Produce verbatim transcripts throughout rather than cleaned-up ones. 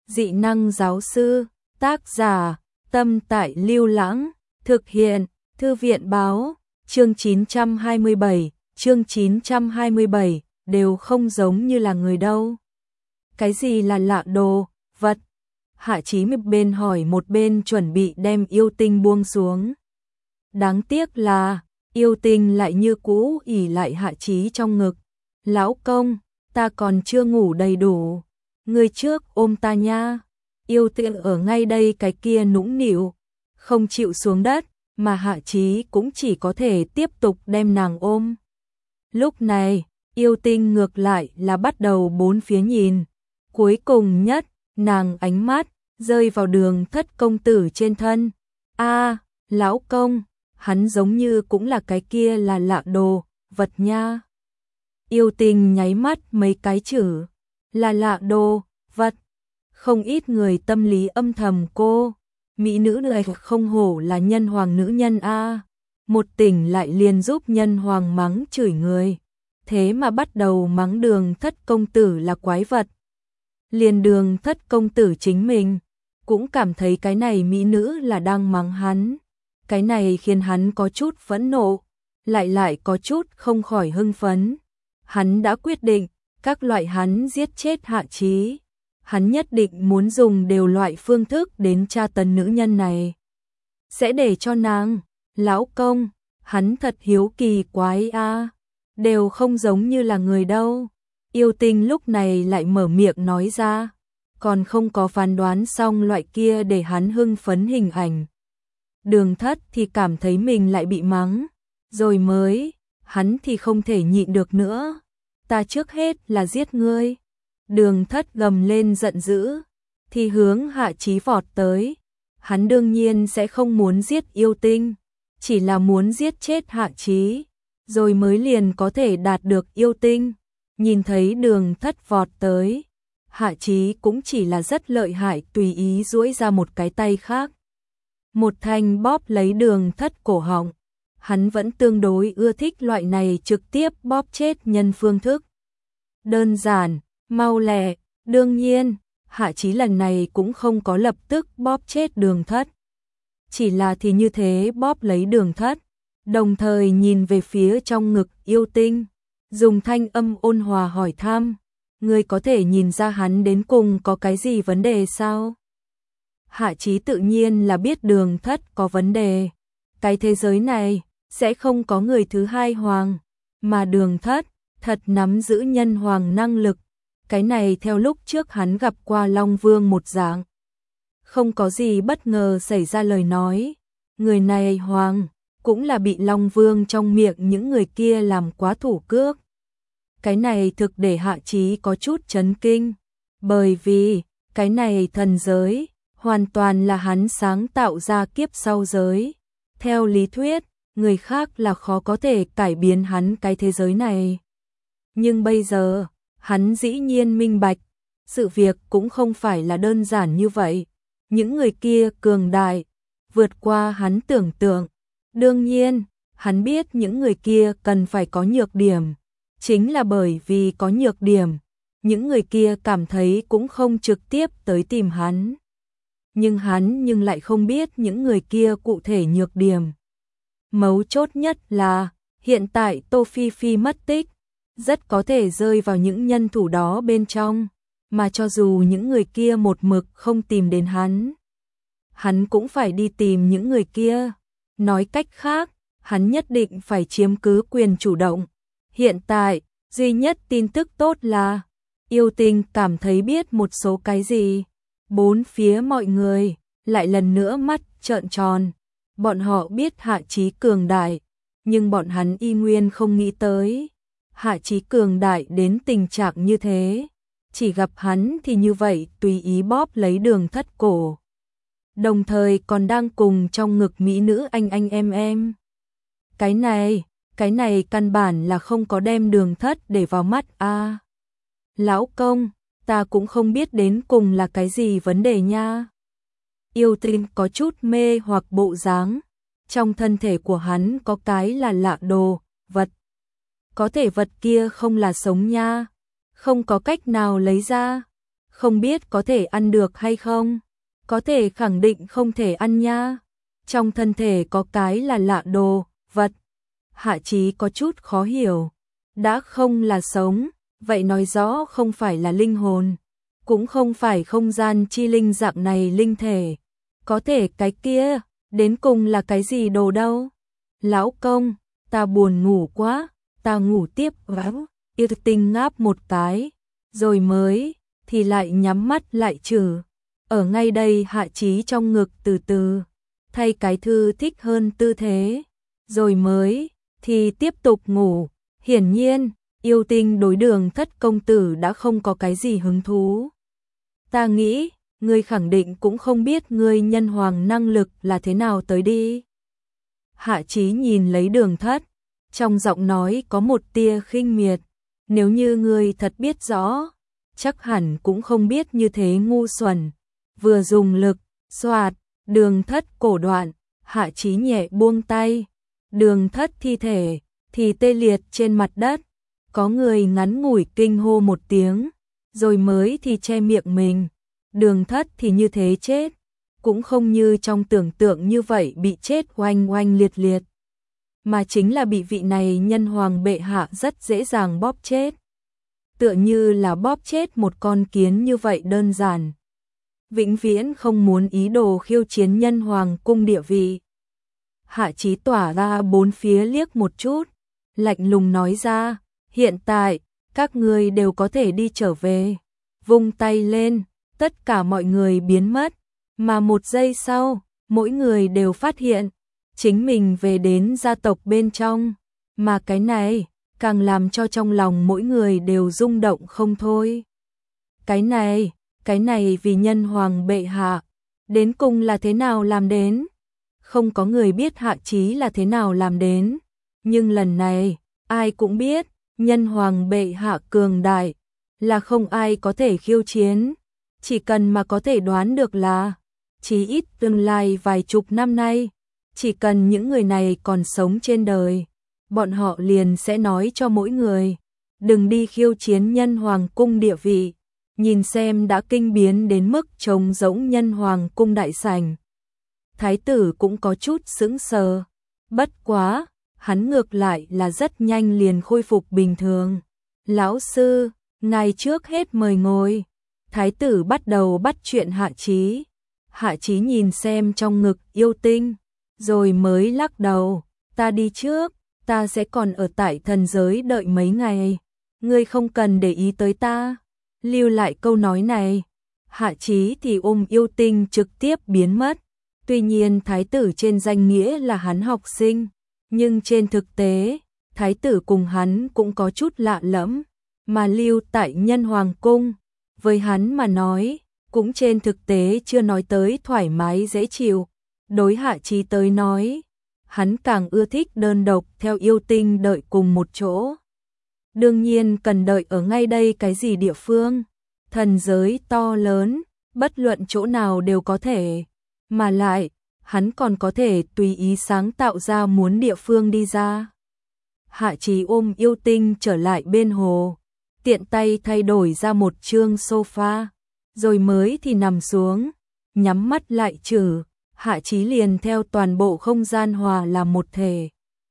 Dị năng giáo sư, tác giả, Tâm Tại Lưu Lãng, thực hiện, Thư viện báo, chương chín trăm hai mươi bảy, chương chín trăm hai mươi bảy, đều không giống như là người đâu. Cái gì là lạ đồ, vật? Hạ Chí một bên hỏi một bên chuẩn bị đem yêu tinh buông xuống. Đáng tiếc là, yêu tinh lại như cũ ỉ lại Hạ Chí trong ngực. Lão công, ta còn chưa ngủ đầy đủ. Người trước ôm ta nha. Yêu tinh ở ngay đây cái kia nũng nịu, không chịu xuống đất, mà Hạ Chí cũng chỉ có thể tiếp tục đem nàng ôm. Lúc này, yêu tinh ngược lại là bắt đầu bốn phía nhìn. Cuối cùng nhất, nàng ánh mắt rơi vào Đường Thất công tử trên thân. A, lão công, hắn giống như cũng là cái kia là lạ đồ, vật nha. Yêu tinh nháy mắt mấy cái chữ, là lạ đồ, vật. Không ít người tâm lý âm thầm cô, mỹ nữ này không hổ là nhân hoàng nữ nhân a. Một tỉnh lại liền giúp nhân hoàng mắng chửi người, thế mà bắt đầu mắng Đường Thất công tử là quái vật. Liền Đường Thất công tử chính mình cũng cảm thấy cái này mỹ nữ là đang mắng hắn. Cái này khiến hắn có chút phẫn nộ, lại lại có chút không khỏi hưng phấn. Hắn đã quyết định, các loại hắn giết chết Hạ Chí. Hắn nhất định muốn dùng đều loại phương thức đến tra tấn nữ nhân này. Sẽ để cho nàng, lão công, hắn thật hiếu kỳ quái a, đều không giống như là người đâu. Yêu tinh lúc này lại mở miệng nói ra, còn không có phán đoán xong loại kia để hắn hưng phấn hình ảnh. Đường Thất thì cảm thấy mình lại bị mắng, rồi mới, hắn thì không thể nhịn được nữa. Ta trước hết là giết ngươi. Đường Thất gầm lên giận dữ, thì hướng Hạ Chí vọt tới. Hắn đương nhiên sẽ không muốn giết yêu tinh, chỉ là muốn giết chết Hạ Chí, rồi mới liền có thể đạt được yêu tinh. Nhìn thấy Đường Thất vọt tới, Hạ Chí cũng chỉ là rất lợi hại tùy ý duỗi ra một cái tay khác. Một thanh bóp lấy Đường Thất cổ họng. Hắn vẫn tương đối ưa thích loại này trực tiếp bóp chết nhân phương thức. Đơn giản, mau lẹ, đương nhiên, Hạ Chí lần này cũng không có lập tức bóp chết Đường Thất. Chỉ là thì như thế bóp lấy Đường Thất, đồng thời nhìn về phía trong ngực yêu tinh, dùng thanh âm ôn hòa hỏi thăm, ngươi có thể nhìn ra hắn đến cùng có cái gì vấn đề sao? Hạ Chí tự nhiên là biết Đường Thất có vấn đề. Cái thế giới này sẽ không có người thứ hai hoàng, mà Đường Thất thật nắm giữ nhân hoàng năng lực. Cái này theo lúc trước hắn gặp qua Long Vương một dạng. Không có gì bất ngờ xảy ra lời nói. Người này hoàng, cũng là bị Long Vương trong miệng những người kia làm quá thủ cước. Cái này thực để Hạ Chí có chút chấn kinh. Bởi vì, cái này thần giới, hoàn toàn là hắn sáng tạo ra kiếp sau giới. Theo lý thuyết, người khác là khó có thể cải biến hắn cái thế giới này. Nhưng bây giờ, hắn dĩ nhiên minh bạch, sự việc cũng không phải là đơn giản như vậy. Những người kia cường đại, vượt qua hắn tưởng tượng. Đương nhiên, hắn biết những người kia cần phải có nhược điểm. Chính là bởi vì có nhược điểm, những người kia cảm thấy cũng không trực tiếp tới tìm hắn. Nhưng hắn nhưng lại không biết những người kia cụ thể nhược điểm. Mấu chốt nhất là, hiện tại Tô Phi Phi mất tích, rất có thể rơi vào những nhân thủ đó bên trong, mà cho dù những người kia một mực không tìm đến hắn, hắn cũng phải đi tìm những người kia. Nói cách khác, hắn nhất định phải chiếm cứ quyền chủ động. Hiện tại, duy nhất tin tức tốt là, yêu tinh cảm thấy biết một số cái gì. Bốn phía mọi người, lại lần nữa mắt trợn tròn. Bọn họ biết Hạ Chí cường đại, nhưng bọn hắn y nguyên không nghĩ tới. Hạ Chí cường đại đến tình trạng như thế, chỉ gặp hắn thì như vậy tùy ý bóp lấy Đường Thất cổ. Đồng thời còn đang cùng trong ngực mỹ nữ anh anh em em. Cái này, cái này căn bản là không có đem Đường Thất để vào mắt a. À, lão công, ta cũng không biết đến cùng là cái gì vấn đề nha. Yêu tinh có chút mê hoặc bộ dáng, trong thân thể của hắn có cái là lạ đồ, vật. Có thể vật kia không là sống nha, không có cách nào lấy ra. không biết có thể ăn được hay không? Có thể khẳng định không thể ăn nha. Trong thân thể có cái là lạ đồ, vật. Hạ Chí có chút khó hiểu. Đã không là sống, vậy nói rõ không phải là linh hồn. Cũng không phải không gian chi linh dạng này linh thể. Có thể cái kia, đến cùng là cái gì đồ đâu? Lão công, ta buồn ngủ quá, ta ngủ tiếp vào. Yêu Tinh ngáp một cái, rồi mới, thì lại nhắm mắt lại trừ. Ở ngay đây Hạ Chí trong ngực từ từ, thay cái thư thích hơn tư thế, rồi mới, thì tiếp tục ngủ. Hiển nhiên, Yêu Tinh đối Đường Thất công tử đã không có cái gì hứng thú. Ta nghĩ, ngươi khẳng định cũng không biết ngươi nhân hoàng năng lực là thế nào tới đi. Hạ Chí nhìn lấy Đường Thất, trong giọng nói có một tia khinh miệt. Nếu như ngươi thật biết rõ, chắc hẳn cũng không biết như thế ngu xuẩn. Vừa dùng lực, xoạt, Đường Thất cổ đoạn, Hạ Chí nhẹ buông tay. Đường Thất thi thể, thì tê liệt trên mặt đất. Có người ngắn ngủi kinh hô một tiếng, rồi mới thì che miệng mình. Đường Thất thì như thế chết, cũng không như trong tưởng tượng như vậy bị chết oanh oanh liệt liệt. Mà chính là bị vị này nhân hoàng bệ hạ rất dễ dàng bóp chết. Tựa như là bóp chết một con kiến như vậy đơn giản. Vĩnh viễn không muốn ý đồ khiêu chiến nhân hoàng cung địa vị. Hạ Chí tỏa ra bốn phía liếc một chút, lạnh lùng nói ra, hiện tại, các ngươi đều có thể đi trở về. Vung tay lên, tất cả mọi người biến mất, mà một giây sau, mỗi người đều phát hiện, chính mình về đến gia tộc bên trong, mà cái này, càng làm cho trong lòng mỗi người đều rung động không thôi. Cái này, cái này vì nhân hoàng bệ hạ, đến cùng là thế nào làm đến? Không có người biết Hạ Chí là thế nào làm đến, nhưng lần này, ai cũng biết, nhân hoàng bệ hạ cường đại, là không ai có thể khiêu chiến, chỉ cần mà có thể đoán được là, chí ít tương lai vài chục năm nay, chỉ cần những người này còn sống trên đời, bọn họ liền sẽ nói cho mỗi người, đừng đi khiêu chiến nhân hoàng cung địa vị, nhìn xem đã kinh biến đến mức trông giống nhân hoàng cung đại sảnh. Thái tử cũng có chút sững sờ, bất quá, hắn ngược lại là rất nhanh liền khôi phục bình thường. Lão sư, ngài trước hết mời ngồi. Thái tử bắt đầu bắt chuyện Hạ Chí. Hạ Chí nhìn xem trong ngực Yêu Tinh, rồi mới lắc đầu, ta đi trước, ta sẽ còn ở tại thần giới đợi mấy ngày, ngươi không cần để ý tới ta. Lưu lại câu nói này, Hạ Chí thì ôm Yêu Tinh trực tiếp biến mất. Tuy nhiên thái tử trên danh nghĩa là hắn học sinh, nhưng trên thực tế, thái tử cùng hắn cũng có chút lạ lẫm, mà lưu tại nhân hoàng cung, với hắn mà nói, cũng trên thực tế chưa nói tới thoải mái dễ chịu. Đối Hạ Chí tới nói, hắn càng ưa thích đơn độc theo Yêu Tinh đợi cùng một chỗ. Đương nhiên cần đợi ở ngay đây cái gì địa phương, thần giới to lớn, bất luận chỗ nào đều có thể, mà lại, hắn còn có thể tùy ý sáng tạo ra muốn địa phương đi ra. Hạ Chí ôm Yêu Tinh trở lại bên hồ, tiện tay thay đổi ra một chương sofa, rồi mới thì nằm xuống, nhắm mắt lại trừ, Hạ Chí liền theo toàn bộ không gian hòa làm một thể.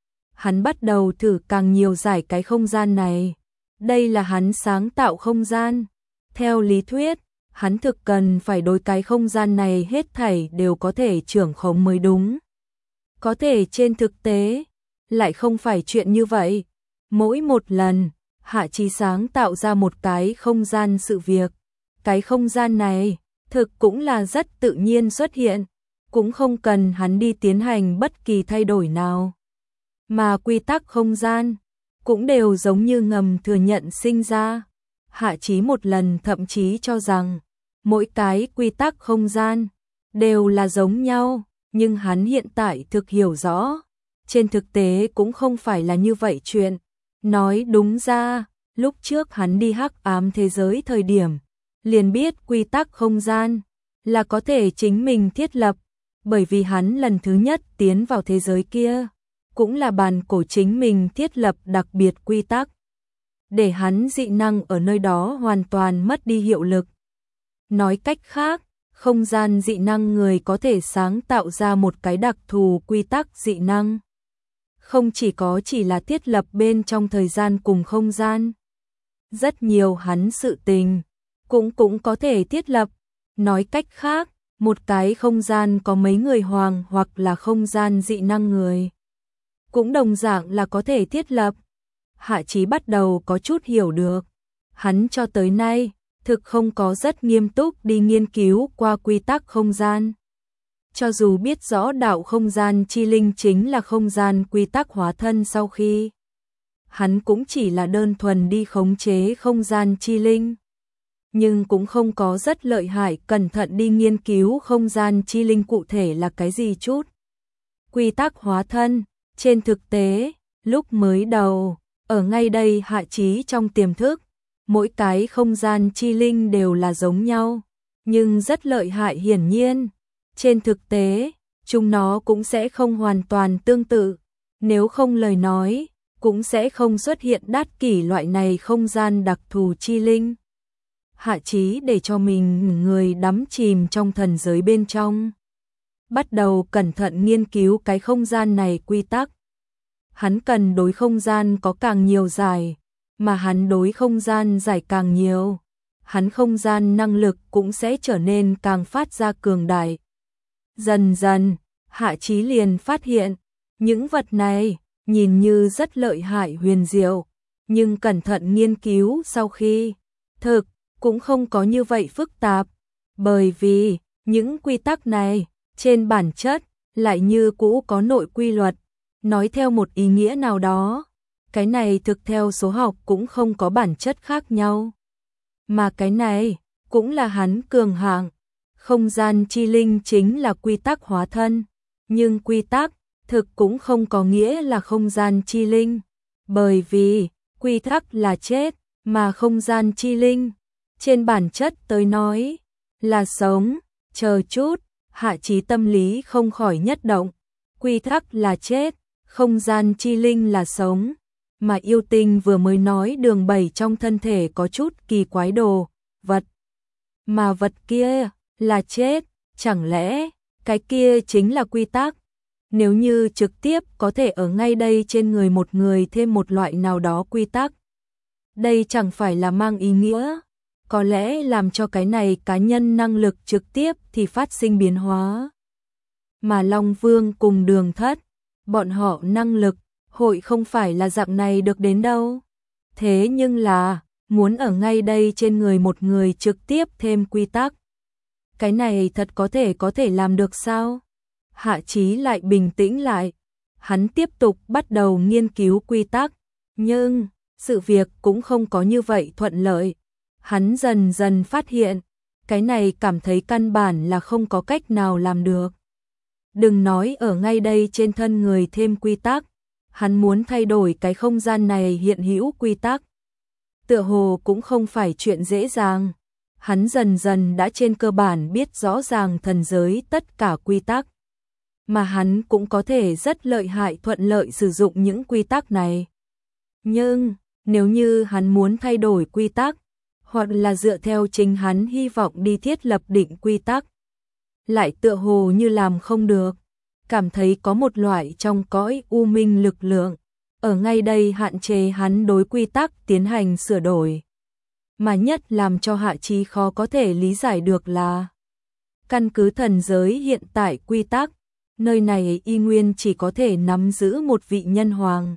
Hắn bắt đầu thử càng nhiều giải cái không gian này. Đây là hắn sáng tạo không gian. Theo lý thuyết, hắn thực cần phải đối cái không gian này hết thảy đều có thể trưởng khống mới đúng. Có thể trên thực tế, lại không phải chuyện như vậy. Mỗi một lần, Hạ Chí sáng tạo ra một cái không gian sự việc. Cái không gian này, thực cũng là rất tự nhiên xuất hiện, cũng không cần hắn đi tiến hành bất kỳ thay đổi nào. Mà quy tắc không gian, cũng đều giống như ngầm thừa nhận sinh ra. Hạ Chí một lần thậm chí cho rằng, mỗi cái quy tắc không gian, đều là giống nhau, nhưng hắn hiện tại thực hiểu rõ. Trên thực tế cũng không phải là như vậy chuyện. Nói đúng ra, lúc trước hắn đi hắc ám thế giới thời điểm, liền biết quy tắc không gian là có thể chính mình thiết lập, bởi vì hắn lần thứ nhất tiến vào thế giới kia, cũng là bàn cổ chính mình thiết lập đặc biệt quy tắc, để hắn dị năng ở nơi đó hoàn toàn mất đi hiệu lực. Nói cách khác, không gian dị năng người có thể sáng tạo ra một cái đặc thù quy tắc dị năng. Không chỉ có chỉ là thiết lập bên trong thời gian cùng không gian. Rất nhiều hắn sự tình, cũng cũng có thể thiết lập. Nói cách khác, một cái không gian có mấy người hoàng hoặc là không gian dị năng người. Cũng đồng dạng là có thể thiết lập. Hạ Chí bắt đầu có chút hiểu được. Hắn cho tới nay, thực không có rất nghiêm túc đi nghiên cứu qua quy tắc không gian. Cho dù biết rõ đạo không gian chi linh chính là không gian quy tắc hóa thân sau khi. Hắn cũng chỉ là đơn thuần đi khống chế không gian chi linh. Nhưng cũng không có rất lợi hại cẩn thận đi nghiên cứu không gian chi linh cụ thể là cái gì chút. Quy tắc hóa thân, trên thực tế, lúc mới đầu, ở ngay đây Hạ Chí trong tiềm thức, mỗi cái không gian chi linh đều là giống nhau, nhưng rất lợi hại hiển nhiên. Trên thực tế, chúng nó cũng sẽ không hoàn toàn tương tự, nếu không lời nói, cũng sẽ không xuất hiện đát kỷ loại này không gian đặc thù chi linh. Hạ Chí để cho mình người đắm chìm trong thần giới bên trong. Bắt đầu cẩn thận nghiên cứu cái không gian này quy tắc. Hắn cần đối không gian có càng nhiều giải, mà hắn đối không gian giải càng nhiều. Hắn không gian năng lực cũng sẽ trở nên càng phát ra cường đại. Dần dần, Hạ Chí liền phát hiện, những vật này, nhìn như rất lợi hại huyền diệu, nhưng cẩn thận nghiên cứu sau khi, thực, cũng không có như vậy phức tạp, bởi vì, những quy tắc này, trên bản chất, lại như cũ có nội quy luật, nói theo một ý nghĩa nào đó, cái này thực theo số học cũng không có bản chất khác nhau. Mà cái này, cũng là hắn cường hạng, không gian chi linh chính là quy tắc hóa thân, nhưng quy tắc, thực cũng không có nghĩa là không gian chi linh, bởi vì, quy tắc là chết, mà không gian chi linh, trên bản chất tới nói, là sống, chờ chút, Hạ Chí tâm lý không khỏi nhất động, quy tắc là chết, không gian chi linh là sống, mà yêu tinh vừa mới nói đường bảy trong thân thể có chút kỳ quái đồ, vật, mà vật kia, là chết, chẳng lẽ, cái kia chính là quy tắc, nếu như trực tiếp có thể ở ngay đây trên người một người thêm một loại nào đó quy tắc, đây chẳng phải là mang ý nghĩa, có lẽ làm cho cái này cá nhân năng lực trực tiếp thì phát sinh biến hóa. Mà Long Vương cùng Đường Thất, bọn họ năng lực, hội không phải là dạng này được đến đâu. Thế nhưng là, muốn ở ngay đây trên người một người trực tiếp thêm quy tắc. Cái này thật có thể có thể làm được sao? Hạ Chí lại bình tĩnh lại. Hắn tiếp tục bắt đầu nghiên cứu quy tắc. Nhưng, sự việc cũng không có như vậy thuận lợi. Hắn dần dần phát hiện, cái này cảm thấy căn bản là không có cách nào làm được. Đừng nói ở ngay đây trên thân người thêm quy tắc. Hắn muốn thay đổi cái không gian này hiện hữu quy tắc. Tựa hồ cũng không phải chuyện dễ dàng. Hắn dần dần đã trên cơ bản biết rõ ràng thần giới tất cả quy tắc. Mà hắn cũng có thể rất lợi hại thuận lợi sử dụng những quy tắc này. Nhưng, nếu như hắn muốn thay đổi quy tắc, hoặc là dựa theo chính hắn hy vọng đi thiết lập định quy tắc, lại tựa hồ như làm không được. Cảm thấy có một loại trong cõi u minh lực lượng, ở ngay đây hạn chế hắn đối quy tắc tiến hành sửa đổi. Mà nhất làm cho Hạ Chí khó có thể lý giải được là, căn cứ thần giới hiện tại quy tắc, nơi này y nguyên chỉ có thể nắm giữ một vị nhân hoàng.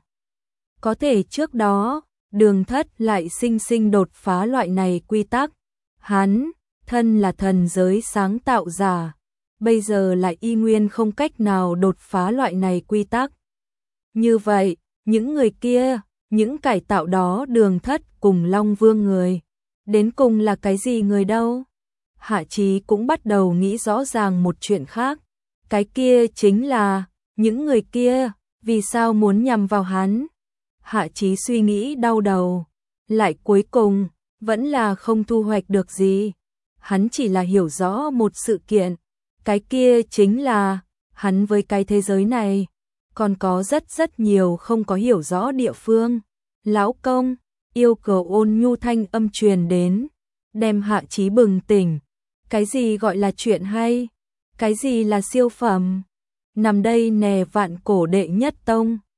Có thể trước đó, Đường Thất lại sinh sinh đột phá loại này quy tắc. Hắn, thân là thần giới sáng tạo giả, bây giờ lại y nguyên không cách nào đột phá loại này quy tắc. Như vậy, những người kia, những cải tạo đó Đường Thất cùng Long Vương người, đến cùng là cái gì người đâu? Hạ Chí cũng bắt đầu nghĩ rõ ràng một chuyện khác. Cái kia chính là, những người kia, vì sao muốn nhằm vào hắn? Hạ Chí suy nghĩ đau đầu, lại cuối cùng, vẫn là không thu hoạch được gì. Hắn chỉ là hiểu rõ một sự kiện, cái kia chính là, hắn với cái thế giới này, còn có rất rất nhiều không có hiểu rõ địa phương. Lão công, yêu cầu ôn nhu thanh âm truyền đến, đem Hạ Chí bừng tỉnh, Cái gì gọi là chuyện hay? Cái gì là siêu phẩm? Nằm đây nè vạn cổ đệ nhất tông.